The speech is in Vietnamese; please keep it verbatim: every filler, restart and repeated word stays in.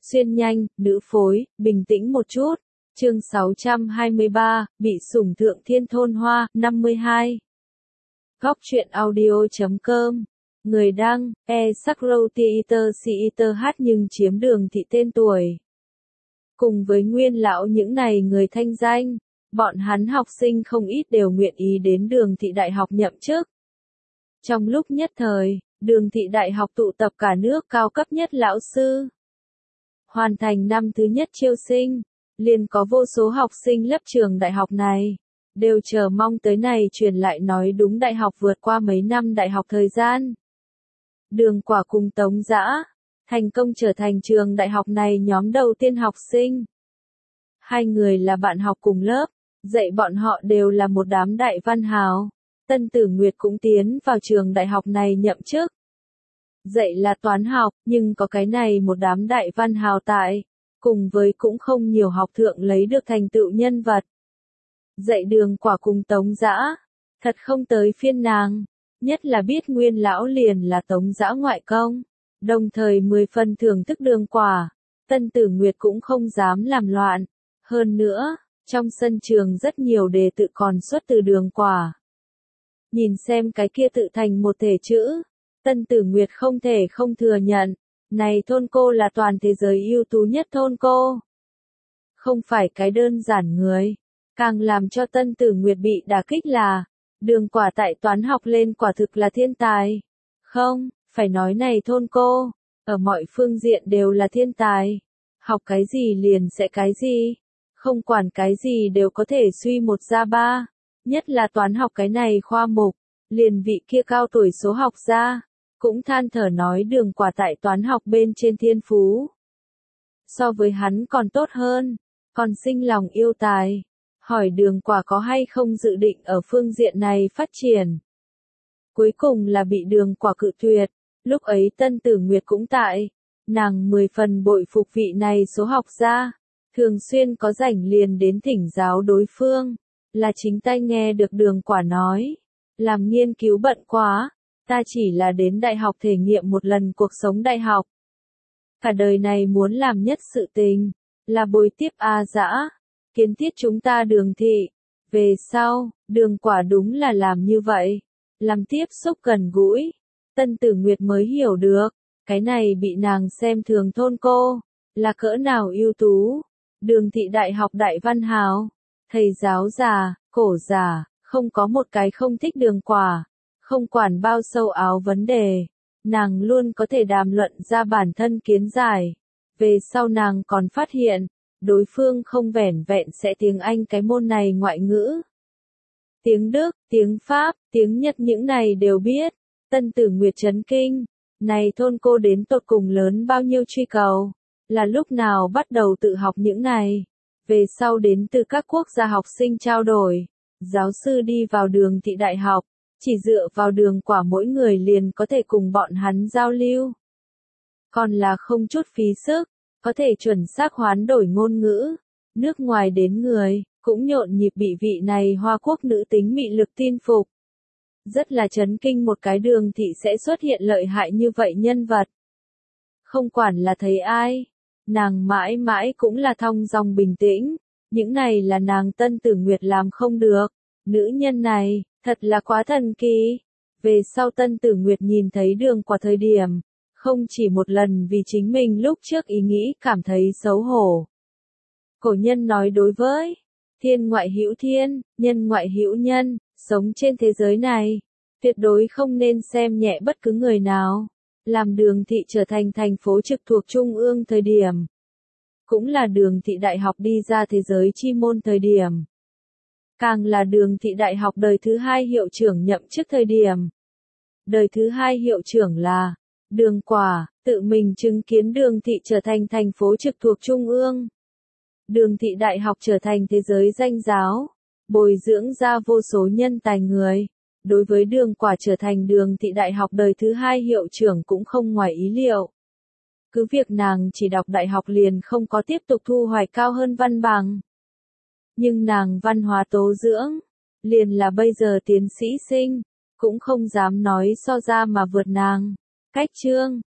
Xuyên nhanh, nữ phối, bình tĩnh một chút. Chương sáu trăm hai mươi ba, bị sủng thượng thiên thôn hoa, năm mươi hai. Góc truyện audio chấm com. Người đăng, e Sakro Theater Theater hát nhưng chiếm Đường Thị tên tuổi. Cùng với Nguyên lão những này người thanh danh, bọn hắn học sinh không ít đều nguyện ý đến Đường Thị Đại học nhậm chức. Trong lúc nhất thời, Đường Thị Đại học tụ tập cả nước cao cấp nhất lão sư. Hoàn thành năm thứ nhất chiêu sinh, liền có vô số học sinh lớp trường đại học này, đều chờ mong tới này truyền lại nói đúng đại học vượt qua mấy năm đại học thời gian. Đường Quả cùng Tống Dã, thành công trở thành trường đại học này nhóm đầu tiên học sinh. Hai người là bạn học cùng lớp, dạy bọn họ đều là một đám đại văn hào. Tân Tử Nguyệt cũng tiến vào trường đại học này nhậm chức. Dạy là toán học, nhưng có cái này một đám đại văn hào tại, cùng với cũng không nhiều học thượng lấy được thành tựu nhân vật. Dạy Đường Quả cùng Tống Dã, thật không tới phiên nàng, nhất là biết Nguyên lão liền là Tống Dã ngoại công, đồng thời mười phần thưởng thức Đường Quả, Tân Tử Nguyệt cũng không dám làm loạn. Hơn nữa, trong sân trường rất nhiều đề tự còn xuất từ Đường Quả. Nhìn xem cái kia tự thành một thể chữ, Tân Tử Nguyệt không thể không thừa nhận, này thôn cô là toàn thế giới ưu tú nhất thôn cô. Không phải cái đơn giản người, càng làm cho Tân Tử Nguyệt bị đả kích là, Đường Quả tại toán học lên quả thực là thiên tài. Không, phải nói này thôn cô, ở mọi phương diện đều là thiên tài. Học cái gì liền sẽ cái gì, không quản cái gì đều có thể suy một ra ba, nhất là toán học cái này khoa mục, liền vị kia cao tuổi số học gia, cũng than thở nói Đường Quả tại toán học bên trên thiên phú. So với hắn còn tốt hơn, còn sinh lòng yêu tài. Hỏi Đường Quả có hay không dự định ở phương diện này phát triển. Cuối cùng là bị Đường Quả cự tuyệt, lúc ấy Tân Tử Nguyệt cũng tại, nàng mười phần bội phục vị này số học gia, thường xuyên có rảnh liền đến thỉnh giáo đối phương, là chính tay nghe được Đường Quả nói, làm nghiên cứu bận quá, ta chỉ là đến đại học thể nghiệm một lần cuộc sống đại học. Cả đời này muốn làm nhất sự tình, là bồi tiếp A Dã, kiến thiết chúng ta Đường Thị. Về sau, Đường Quả đúng là làm như vậy, làm tiếp xúc gần gũi. Tân Tử Nguyệt mới hiểu được, cái này bị nàng xem thường thôn cô, là cỡ nào ưu tú. Đường Thị Đại học đại văn hào, thầy giáo già, cổ già, không có một cái không thích Đường Quả, không quản bao sâu áo vấn đề, nàng luôn có thể đàm luận ra bản thân kiến giải. Về sau nàng còn phát hiện, đối phương không vẻn vẹn sẽ tiếng Anh cái môn này ngoại ngữ. Tiếng Đức, tiếng Pháp, tiếng Nhật những này đều biết. Tân Tử Nguyệt chấn kinh, này thôn cô đến tột cùng lớn bao nhiêu truy cầu, là lúc nào bắt đầu tự học những này. Về sau đến từ các quốc gia học sinh trao đổi, giáo sư đi vào Đường Thị Đại học, chỉ dựa vào Đường Quả mỗi người liền có thể cùng bọn hắn giao lưu. Còn là không chút phí sức, có thể chuẩn xác hoán đổi ngôn ngữ. Nước ngoài đến người, cũng nhộn nhịp bị vị này Hoa Quốc nữ tính mị lực tin phục. Rất là chấn kinh một cái Đường Thị sẽ xuất hiện lợi hại như vậy nhân vật. Không quản là thấy ai, nàng mãi mãi cũng là thong dong bình tĩnh. Những này là nàng Tân Tử Nguyệt làm không được. Nữ nhân này, thật là quá thần kỳ. Về sau Tân Tử Nguyệt nhìn thấy Đường Quả thời điểm, không chỉ một lần vì chính mình lúc trước ý nghĩ cảm thấy xấu hổ. Cổ nhân nói đối với thiên ngoại hữu thiên, nhân ngoại hữu nhân, sống trên thế giới này, tuyệt đối không nên xem nhẹ bất cứ người nào. Làm Đường Thị trở thành thành phố trực thuộc Trung ương thời điểm, cũng là Đường Thị Đại học đi ra thế giới chi môn thời điểm, càng là Đường Thị Đại học đời thứ hai hiệu trưởng nhậm chức thời điểm. Đời thứ hai hiệu trưởng là Đường Quả, tự mình chứng kiến Đường Thị trở thành thành phố trực thuộc Trung ương. Đường Thị Đại học trở thành thế giới danh giáo, bồi dưỡng ra vô số nhân tài người. Đối với Đường Quả trở thành Đường Thị Đại học đời thứ hai hiệu trưởng cũng không ngoài ý liệu. Cứ việc nàng chỉ đọc đại học liền không có tiếp tục thu hoạch cao hơn văn bằng. Nhưng nàng văn hóa tố dưỡng, liền là bây giờ tiến sĩ sinh, cũng không dám nói so ra mà vượt nàng. Cách chương,